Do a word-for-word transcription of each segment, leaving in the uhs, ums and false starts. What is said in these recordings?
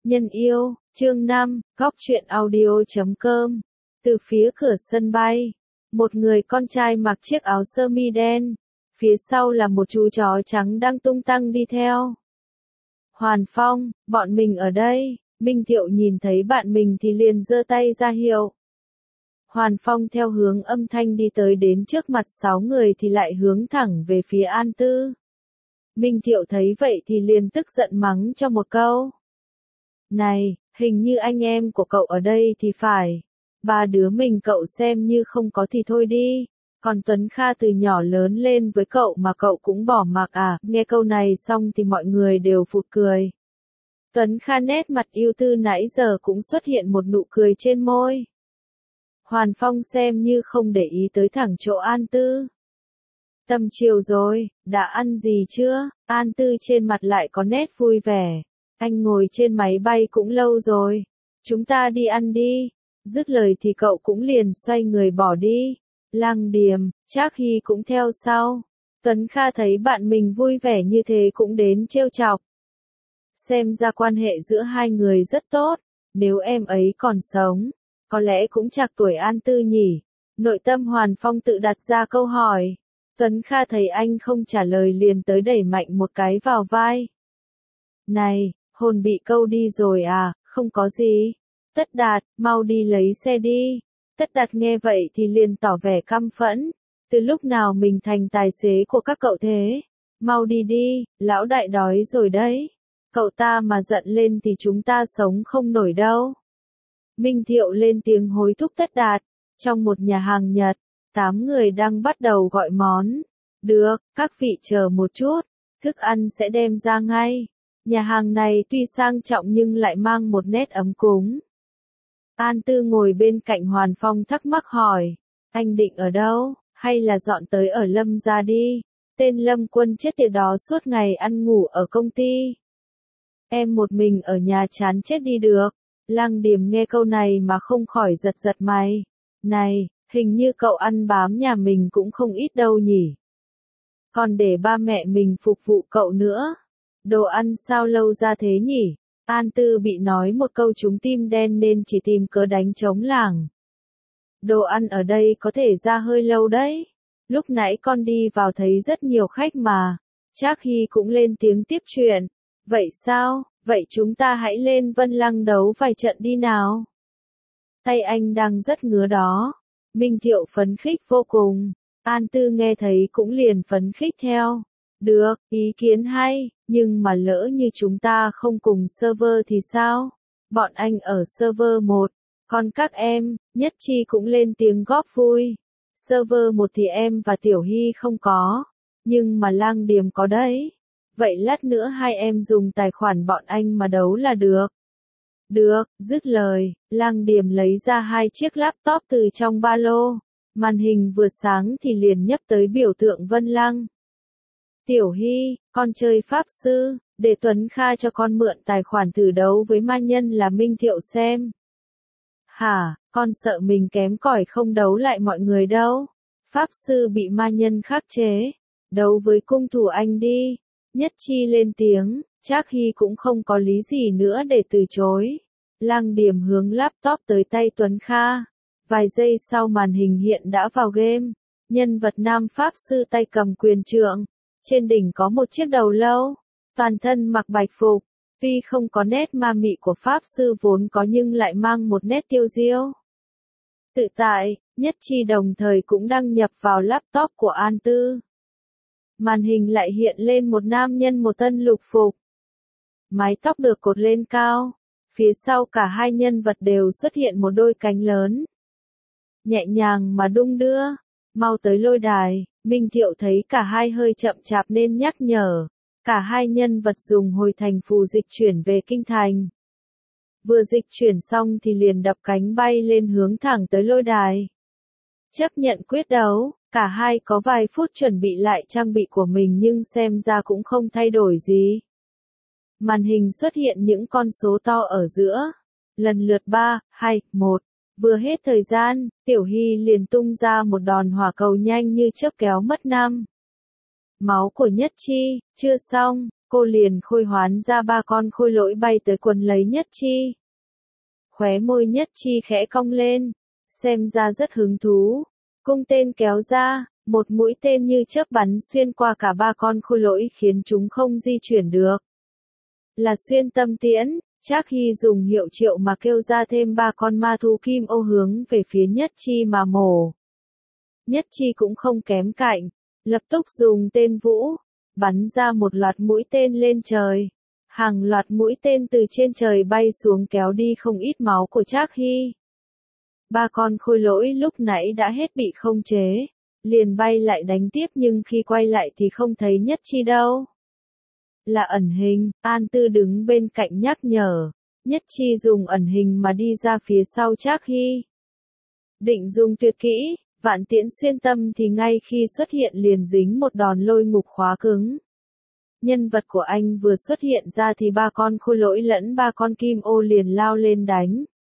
Nhân yêu, chương năm, góc truyện audio chấm com. Từ phía cửa sân bay, một người con trai mặc chiếc áo sơ mi đen, phía sau là một chú chó trắng đang tung tăng đi theo. Hoàn Phong, bọn mình ở đây. Minh Thiệu nhìn thấy bạn mình thì liền giơ tay ra hiệu. Hoàn Phong theo hướng âm thanh đi tới đến trước mặt sáu người thì lại hướng thẳng về phía An Tư. Minh Thiệu thấy vậy thì liền tức giận mắng cho một câu. Này, hình như anh em của cậu ở đây thì phải. Ba đứa mình cậu xem như không có thì thôi đi. Còn Tuấn Kha từ nhỏ lớn lên với cậu mà cậu cũng bỏ mặc à. Nghe câu này xong thì mọi người đều phụt cười. Tuấn Kha nét mặt ưu tư nãy giờ cũng xuất hiện một nụ cười trên môi. Hoàn Phong xem như không để ý tới thẳng chỗ An Tư. Tầm chiều rồi, đã ăn gì chưa? An Tư trên mặt lại có nét vui vẻ. Anh ngồi trên máy bay cũng lâu rồi. Chúng ta đi ăn đi. Dứt lời thì cậu cũng liền xoay người bỏ đi. Lăng Điềm, Trác Hy cũng theo sau. Tuấn Kha thấy bạn mình vui vẻ như thế cũng đến trêu chọc. Xem ra quan hệ giữa hai người rất tốt. Nếu em ấy còn sống, có lẽ cũng trạc tuổi An Tư nhỉ. Nội tâm Hoàn Phong tự đặt ra câu hỏi. Tuấn Kha thấy anh không trả lời liền tới đẩy mạnh một cái vào vai. Này, hồn bị câu đi rồi à, không có gì. Tất Đạt, mau đi lấy xe đi. Tất Đạt nghe vậy thì liền tỏ vẻ căm phẫn. Từ lúc nào mình thành tài xế của các cậu thế? Mau đi đi, lão đại đói rồi đấy. Cậu ta mà giận lên thì chúng ta sống không nổi đâu. Minh Thiệu lên tiếng hối thúc Tất Đạt. Trong một nhà hàng Nhật, tám người đang bắt đầu gọi món. Được, các vị chờ một chút, thức ăn sẽ đem ra ngay. Nhà hàng này tuy sang trọng nhưng lại mang một nét ấm cúng. An Tư ngồi bên cạnh Hoàn Phong thắc mắc hỏi. Anh định ở đâu, hay là dọn tới ở Lâm gia đi? Tên Lâm Quân chết tiệt đó suốt ngày ăn ngủ ở công ty. Em một mình ở nhà chán chết đi được. Lăng Điềm nghe câu này mà không khỏi giật giật mày. Này, hình như cậu ăn bám nhà mình cũng không ít đâu nhỉ. Còn để ba mẹ mình phục vụ cậu nữa. Đồ ăn sao lâu ra thế nhỉ? An Tư bị nói một câu trúng tim đen nên chỉ tìm cớ đánh trống lảng. Đồ ăn ở đây có thể ra hơi lâu đấy. Lúc nãy con đi vào thấy rất nhiều khách mà. Trác Hy cũng lên tiếng tiếp chuyện. Vậy sao? Vậy chúng ta hãy lên Vân Lăng đấu vài trận đi nào. Tay anh đang rất ngứa đó. Minh Thiệu phấn khích vô cùng. An Tư nghe thấy cũng liền phấn khích theo. Được, ý kiến hay, nhưng mà lỡ như chúng ta không cùng server thì sao? Bọn anh ở server một, còn các em, Nhất Chi cũng lên tiếng góp vui. Server một thì em và Tiểu Hy không có, nhưng mà Lang Điềm có đấy. Vậy lát nữa hai em dùng tài khoản bọn anh mà đấu là được. Được, dứt lời, Lang Điềm lấy ra hai chiếc laptop từ trong ba lô. Màn hình vừa sáng thì liền nhấp tới biểu tượng Vân Lăng. Tiểu Hy, con chơi pháp sư, để Tuấn Kha cho con mượn tài khoản thử đấu với ma nhân là Minh Thiệu xem. Hả, con sợ mình kém cỏi không đấu lại mọi người đâu. Pháp sư bị ma nhân khắc chế. Đấu với cung thủ anh đi. Nhất Chi lên tiếng, Trác Hy cũng không có lý gì nữa để từ chối. Lăng Điềm hướng laptop tới tay Tuấn Kha. Vài giây sau màn hình hiện đã vào game. Nhân vật nam pháp sư tay cầm quyền trượng. Trên đỉnh có một chiếc đầu lâu. Toàn thân mặc bạch phục. Tuy không có nét ma mị của pháp sư vốn có nhưng lại mang một nét tiêu diêu. Tự tại, Nhất Chi đồng thời cũng đăng nhập vào laptop của An Tư. Màn hình lại hiện lên một nam nhân một thân lục phục. Mái tóc được cột lên cao. Phía sau cả hai nhân vật đều xuất hiện một đôi cánh lớn. Nhẹ nhàng mà đung đưa. Mau tới lôi đài. Minh Thiệu thấy cả hai hơi chậm chạp nên nhắc nhở. Cả hai nhân vật dùng hồi thành phù dịch chuyển về kinh thành. Vừa dịch chuyển xong thì liền đập cánh bay lên hướng thẳng tới lôi đài. Chấp nhận quyết đấu, cả hai có vài phút chuẩn bị lại trang bị của mình nhưng xem ra cũng không thay đổi gì. Màn hình xuất hiện những con số to ở giữa. Lần lượt ba, hai, một. Vừa hết thời gian, Tiểu Hy liền tung ra một đòn hỏa cầu nhanh như chớp kéo mất năm. Máu của Nhất Chi, chưa xong, cô liền khôi hoán ra ba con khôi lỗi bay tới quấn lấy Nhất Chi. Khóe môi Nhất Chi khẽ cong lên, xem ra rất hứng thú. Cung tên kéo ra, một mũi tên như chớp bắn xuyên qua cả ba con khôi lỗi khiến chúng không di chuyển được. Là xuyên tâm tiễn, Trác Hy dùng hiệu triệu mà kêu ra thêm ba con ma thú kim ô hướng về phía Nhất Chi mà mổ. Nhất Chi cũng không kém cạnh, lập tức dùng tên vũ, bắn ra một loạt mũi tên lên trời. Hàng loạt mũi tên từ trên trời bay xuống kéo đi không ít máu của Trác Hy. Ba con khôi lỗi lúc nãy đã hết bị không chế, liền bay lại đánh tiếp nhưng khi quay lại thì không thấy Nhất Chi đâu. Là ẩn hình, An Tư đứng bên cạnh nhắc nhở. Nhất Chi dùng ẩn hình mà đi ra phía sau Trác Hy. Định dùng tuyệt kỹ, vạn tiễn xuyên tâm thì ngay khi xuất hiện liền dính một đòn lôi ngục khóa cứng. Nhân vật của anh vừa xuất hiện ra thì ba con khôi lỗi lẫn ba con kim ô liền lao lên đánh.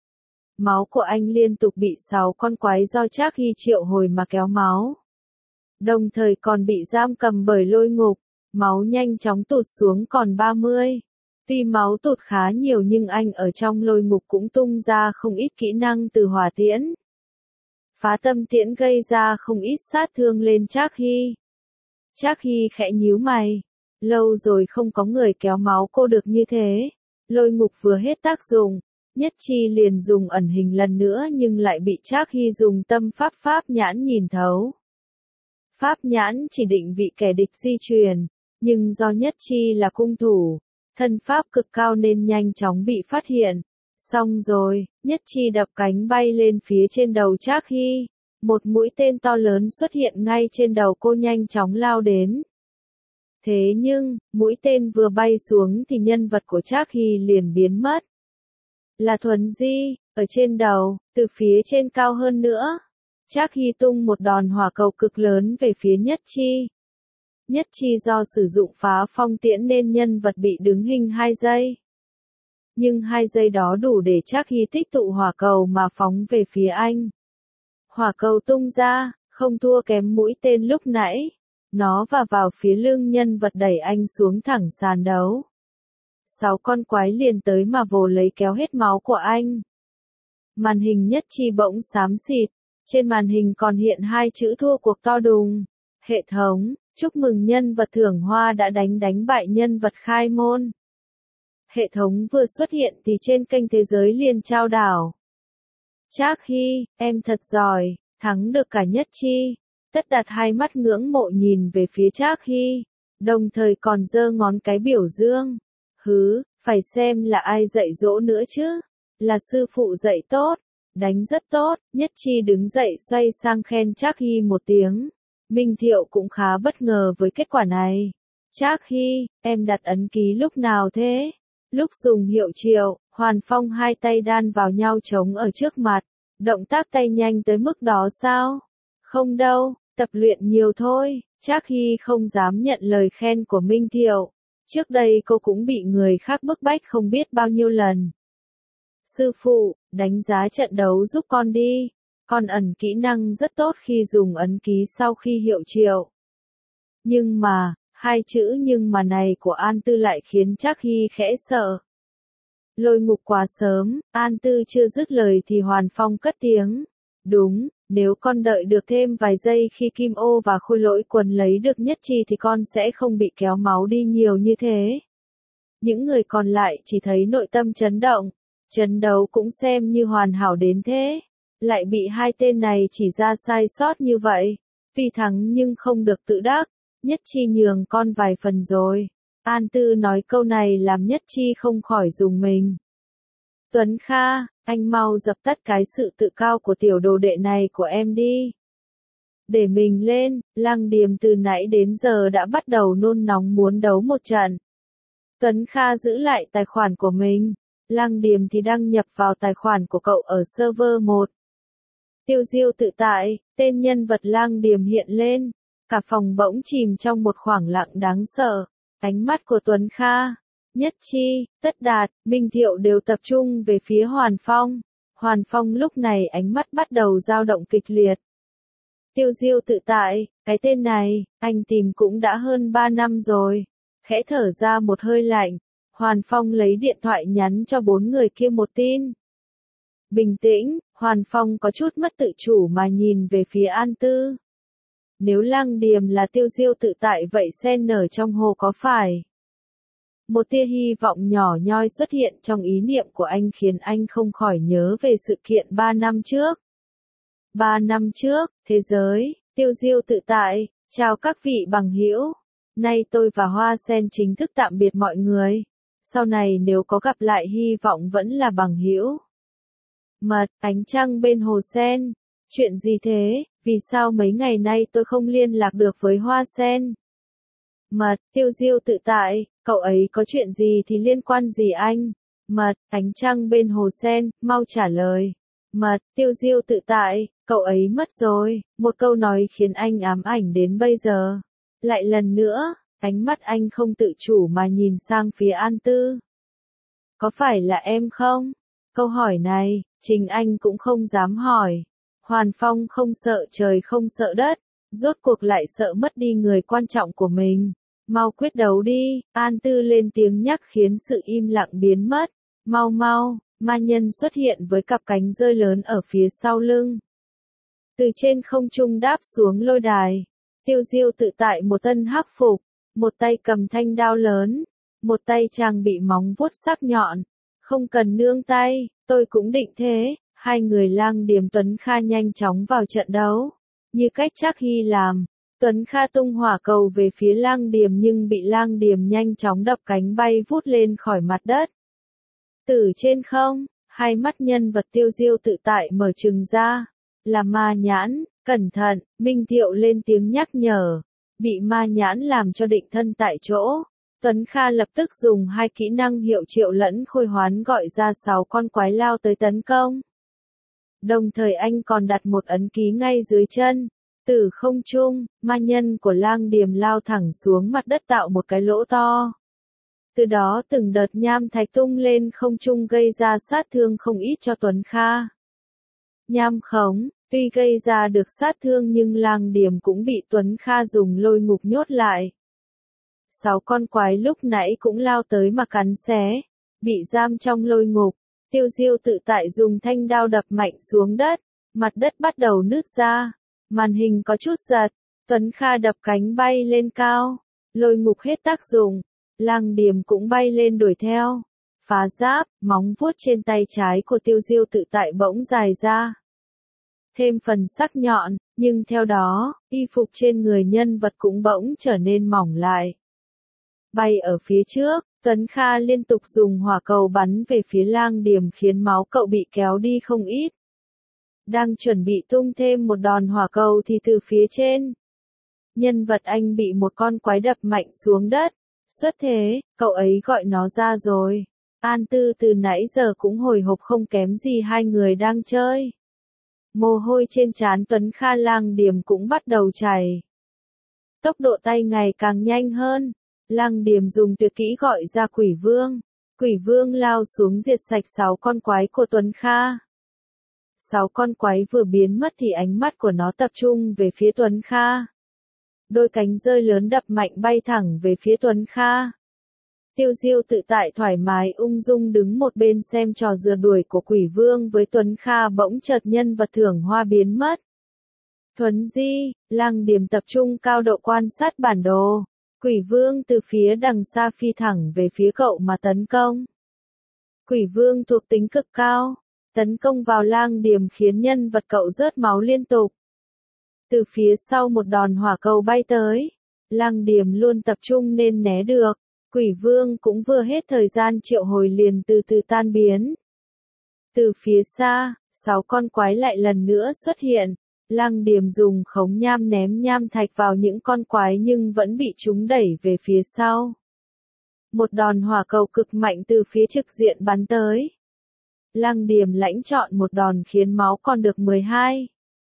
Máu của anh liên tục bị sáu con quái do Trác Hy triệu hồi mà kéo máu. Đồng thời còn bị giam cầm bởi lôi ngục, máu nhanh chóng tụt xuống còn ba mươi. Tuy máu tụt khá nhiều nhưng anh ở trong lôi ngục cũng tung ra không ít kỹ năng từ hỏa tiễn. Phá tâm tiễn gây ra không ít sát thương lên Trác Hy. Trác Hy khẽ nhíu mày. Lâu rồi không có người kéo máu cô được như thế. Lôi ngục vừa hết tác dụng, Nhất Chi liền dùng ẩn hình lần nữa nhưng lại bị Trác Hy dùng tâm pháp pháp nhãn nhìn thấu. Pháp nhãn chỉ định vị kẻ địch di chuyển, nhưng do Nhất Chi là cung thủ, thân pháp cực cao nên nhanh chóng bị phát hiện. Xong rồi, Nhất Chi đập cánh bay lên phía trên đầu Trác Hy. Một mũi tên to lớn xuất hiện ngay trên đầu cô nhanh chóng lao đến. Thế nhưng, mũi tên vừa bay xuống thì nhân vật của Trác Hy liền biến mất. Là Thuấn Di, ở trên đầu, từ phía trên cao hơn nữa. Trác Hy tung một đòn hỏa cầu cực lớn về phía Nhất Chi. Nhất Chi do sử dụng phá phong tiễn nên nhân vật bị đứng hình hai giây. Nhưng hai giây đó đủ để Trác Hy tích tụ hỏa cầu mà phóng về phía anh. Hỏa cầu tung ra, không thua kém mũi tên lúc nãy. Nó va vào phía lưng nhân vật đẩy anh xuống thẳng sàn đấu. Sáu con quái liền tới mà vồ lấy kéo hết máu của anh. Màn hình Nhất Chi bỗng xám xịt, trên màn hình còn hiện hai chữ thua cuộc to đùng. Hệ thống, chúc mừng nhân vật thưởng hoa đã đánh đánh bại nhân vật khai môn. Hệ thống vừa xuất hiện thì trên kênh thế giới liền trao đảo. Trác Hy, em thật giỏi, thắng được cả Nhất Chi. Tất Đạt hai mắt ngưỡng mộ nhìn về phía Trác Hy, đồng thời còn giơ ngón cái biểu dương. Hứ, phải xem là ai dạy dỗ nữa chứ. Là sư phụ dạy tốt, đánh rất tốt. Nhất Chi đứng dậy xoay sang khen Trác Hy một tiếng. Minh Thiệu cũng khá bất ngờ với kết quả này. Trác Hy, em đặt ấn ký lúc nào thế? Lúc dùng hiệu triệu, Hoàn Phong hai tay đan vào nhau chống ở trước mặt. Động tác tay nhanh tới mức đó sao? Không đâu, tập luyện nhiều thôi. Trác Hy không dám nhận lời khen của Minh Thiệu. Trước đây cô cũng bị người khác bức bách không biết bao nhiêu lần. Sư phụ, đánh giá trận đấu giúp con đi. Con ẩn kỹ năng rất tốt khi dùng ấn ký sau khi hiệu triệu. Nhưng mà, hai chữ nhưng mà này của An Tư lại khiến Trác Hy khẽ sợ. Lôi ngục quá sớm, An Tư chưa dứt lời thì Hoàn Phong cất tiếng. Đúng, nếu con đợi được thêm vài giây khi kim ô và khôi lỗi quần lấy được Nhất Chi thì con sẽ không bị kéo máu đi nhiều như thế. Những người còn lại chỉ thấy nội tâm chấn động. Trận đấu cũng xem như hoàn hảo đến thế. Lại bị hai tên này chỉ ra sai sót như vậy. Vì thắng nhưng không được tự đắc. Nhất Chi nhường con vài phần rồi. An Tư nói câu này làm Nhất Chi không khỏi rùng mình. Tuấn Kha, anh mau dập tắt cái sự tự cao của tiểu đồ đệ này của em đi. Để mình lên, Lăng Điềm từ nãy đến giờ đã bắt đầu nôn nóng muốn đấu một trận. Tuấn Kha giữ lại tài khoản của mình. Lăng Điềm thì đăng nhập vào tài khoản của cậu ở server một. Tiêu diêu tự tại, tên nhân vật Lăng Điềm hiện lên. Cả phòng bỗng chìm trong một khoảng lặng đáng sợ. Ánh mắt của Tuấn Kha, Nhất Chi, Tất Đạt, Minh Thiệu đều tập trung về phía Hoàn Phong. Hoàn Phong lúc này ánh mắt bắt đầu dao động kịch liệt. Tiêu diêu tự tại, cái tên này, anh tìm cũng đã hơn ba năm rồi. khẽ thở ra một hơi lạnh. Hoàn Phong lấy điện thoại nhắn cho bốn người kia một tin. Bình tĩnh, Hoàn Phong có chút mất tự chủ mà nhìn về phía An Tư. Nếu Lang Điềm là tiêu diêu tự tại vậy sen nở trong hồ có phải? Một tia hy vọng nhỏ nhoi xuất hiện trong ý niệm của anh khiến anh không khỏi nhớ về sự kiện ba năm trước. Ba năm trước, thế giới, tiêu diêu tự tại, chào các vị bằng hữu. Nay tôi và Hoa Sen chính thức tạm biệt mọi người. Sau này nếu có gặp lại hy vọng vẫn là bằng hữu. Mật, ánh trăng bên hồ sen. Chuyện gì thế, vì sao mấy ngày nay tôi không liên lạc được với Hoa Sen? Mật, tiêu diêu tự tại, cậu ấy có chuyện gì thì liên quan gì anh? Mật, ánh trăng bên hồ sen, mau trả lời. Mật, tiêu diêu tự tại, cậu ấy mất rồi. Một câu nói khiến anh ám ảnh đến bây giờ. Lại lần nữa, ánh mắt anh không tự chủ mà nhìn sang phía An Tư. Có phải là em không? Câu hỏi này, chính anh cũng không dám hỏi. Hoàn Phong không sợ trời không sợ đất, rốt cuộc lại sợ mất đi người quan trọng của mình. Mau quyết đấu đi, An Tư lên tiếng nhắc khiến sự im lặng biến mất. Mau mau, ma nhân xuất hiện với cặp cánh rơi lớn ở phía sau lưng. Từ trên không trung đáp xuống lôi đài. Tiêu diêu tự tại một thân hắc phục, một tay cầm thanh đao lớn, một tay trang bị móng vuốt sắc nhọn. Không cần nương tay, tôi cũng định thế. Hai người Lang Điềm Tuấn Kha nhanh chóng vào trận đấu. Như cách Trác Hy làm, Tuấn Kha tung hỏa cầu về phía Lang Điềm nhưng bị Lang Điềm nhanh chóng đập cánh bay vút lên khỏi mặt đất. Từ trên không, hai mắt nhân vật tiêu diêu tự tại mở trừng ra. Là ma nhãn, cẩn thận, Minh Thiệu lên tiếng nhắc nhở. Bị ma nhãn làm cho định thân tại chỗ. Tuấn Kha lập tức dùng hai kỹ năng hiệu triệu lẫn khôi hoán gọi ra sáu con quái lao tới tấn công. Đồng thời anh còn đặt một ấn ký ngay dưới chân. Từ không trung, ma nhân của Lang Điềm lao thẳng xuống mặt đất tạo một cái lỗ to. Từ đó từng đợt nham thạch tung lên không trung gây ra sát thương không ít cho Tuấn Kha. Nham khống, tuy gây ra được sát thương nhưng Lang Điềm cũng bị Tuấn Kha dùng lôi ngục nhốt lại. Sáu con quái lúc nãy cũng lao tới mà cắn xé, bị giam trong lôi ngục. Tiêu diêu tự tại dùng thanh đao đập mạnh xuống đất, mặt đất bắt đầu nứt ra, màn hình có chút giật, Tuấn Kha đập cánh bay lên cao, lôi ngục hết tác dụng, Lang Điềm cũng bay lên đuổi theo, phá giáp, móng vuốt trên tay trái của tiêu diêu tự tại bỗng dài ra. Thêm phần sắc nhọn, nhưng theo đó, y phục trên người nhân vật cũng bỗng trở nên mỏng lại. Bay ở phía trước, Tuấn Kha liên tục dùng hỏa cầu bắn về phía Lang Điềm khiến máu cậu bị kéo đi không ít. Đang chuẩn bị tung thêm một đòn hỏa cầu thì từ phía trên, nhân vật anh bị một con quái đập mạnh xuống đất. Xuất thế, cậu ấy gọi nó ra rồi. An Tư từ nãy giờ cũng hồi hộp không kém gì hai người đang chơi. Mồ hôi trên trán Tuấn Kha Lang Điềm cũng bắt đầu chảy. Tốc độ tay ngày càng nhanh hơn. Lang Điềm dùng tuyệt kỹ gọi ra Quỷ Vương. Quỷ Vương lao xuống diệt sạch sáu con quái của Tuấn Kha. Sáu con quái vừa biến mất thì ánh mắt của nó tập trung về phía Tuấn Kha. Đôi cánh rơi lớn đập mạnh bay thẳng về phía Tuấn Kha. Tiêu diêu tự tại thoải mái ung dung đứng một bên xem trò rượt đuổi của Quỷ Vương với Tuấn Kha bỗng chợt nhân vật thưởng hoa biến mất. Thuấn di, Lang Điềm tập trung cao độ quan sát bản đồ. Quỷ Vương từ phía đằng xa phi thẳng về phía cậu mà tấn công. Quỷ Vương thuộc tính cực cao, tấn công vào Lang Điềm khiến nhân vật cậu rớt máu liên tục. Từ phía sau một đòn hỏa cầu bay tới, Lang Điềm luôn tập trung nên né được. Quỷ Vương cũng vừa hết thời gian triệu hồi liền từ từ tan biến. Từ phía xa, sáu con quái lại lần nữa xuất hiện. Lang Điềm dùng khống nham ném nham thạch vào những con quái nhưng vẫn bị chúng đẩy về phía sau. Một đòn hỏa cầu cực mạnh từ phía trực diện bắn tới. Lang Điềm lãnh chọn một đòn khiến máu còn được mười hai.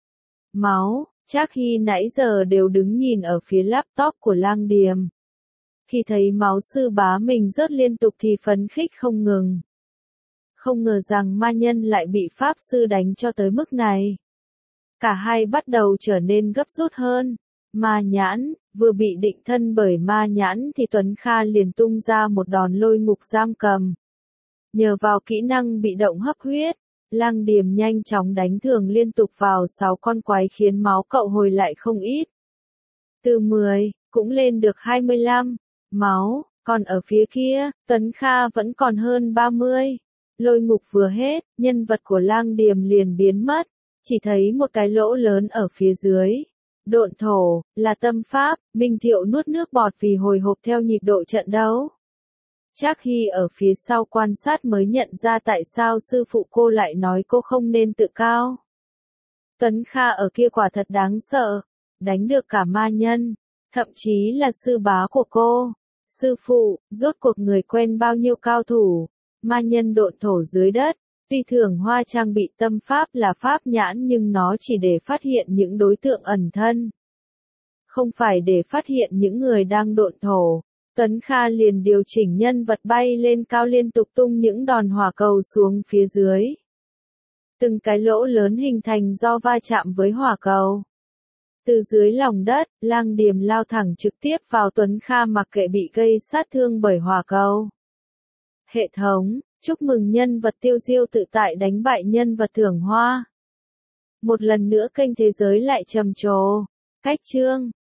Máu, Trác Hy nãy giờ đều đứng nhìn ở phía laptop của Lang Điềm. Khi thấy máu sư bá mình rớt liên tục thì phấn khích không ngừng. Không ngờ rằng ma nhân lại bị pháp sư đánh cho tới mức này. Cả hai bắt đầu trở nên gấp rút hơn. Ma nhãn, Vừa bị định thân bởi ma nhãn thì Tuấn Kha liền tung ra một đòn lôi ngục giam cầm. Nhờ vào kỹ năng bị động hấp huyết, Lang Điềm nhanh chóng đánh thường liên tục vào sáu con quái khiến máu cậu hồi lại không ít. Từ mười, cũng lên được hai mươi lăm, máu, còn ở phía kia, Tuấn Kha vẫn còn hơn ba mươi. Lôi ngục vừa hết, nhân vật của Lang Điềm liền biến mất, chỉ thấy một cái lỗ lớn ở phía dưới. Độn thổ, là tâm pháp, Minh Thiệu nuốt nước bọt vì hồi hộp theo nhịp độ trận đấu. Trác Hy ở phía sau quan sát mới nhận ra tại sao sư phụ cô lại nói cô không nên tự cao. Tuấn Kha ở kia quả thật đáng sợ, đánh được cả ma nhân, thậm chí là sư bá của cô. Sư phụ, rốt cuộc người quen bao nhiêu cao thủ, ma nhân độn thổ dưới đất. Tuy thường hoa trang bị tâm pháp là pháp nhãn nhưng nó chỉ để phát hiện những đối tượng ẩn thân. Không phải để phát hiện những người đang độn thổ. Tuấn Kha liền điều chỉnh nhân vật bay lên cao liên tục tung những đòn hỏa cầu xuống phía dưới. Từng cái lỗ lớn hình thành do va chạm với hỏa cầu. Từ dưới lòng đất, Lang Điềm lao thẳng trực tiếp vào Tuấn Kha mặc kệ bị gây sát thương bởi hỏa cầu. Hệ thống, chúc mừng nhân vật tiêu diêu tự tại đánh bại nhân vật thưởng hoa. Một lần nữa kênh thế giới lại trầm trồ. Cách chương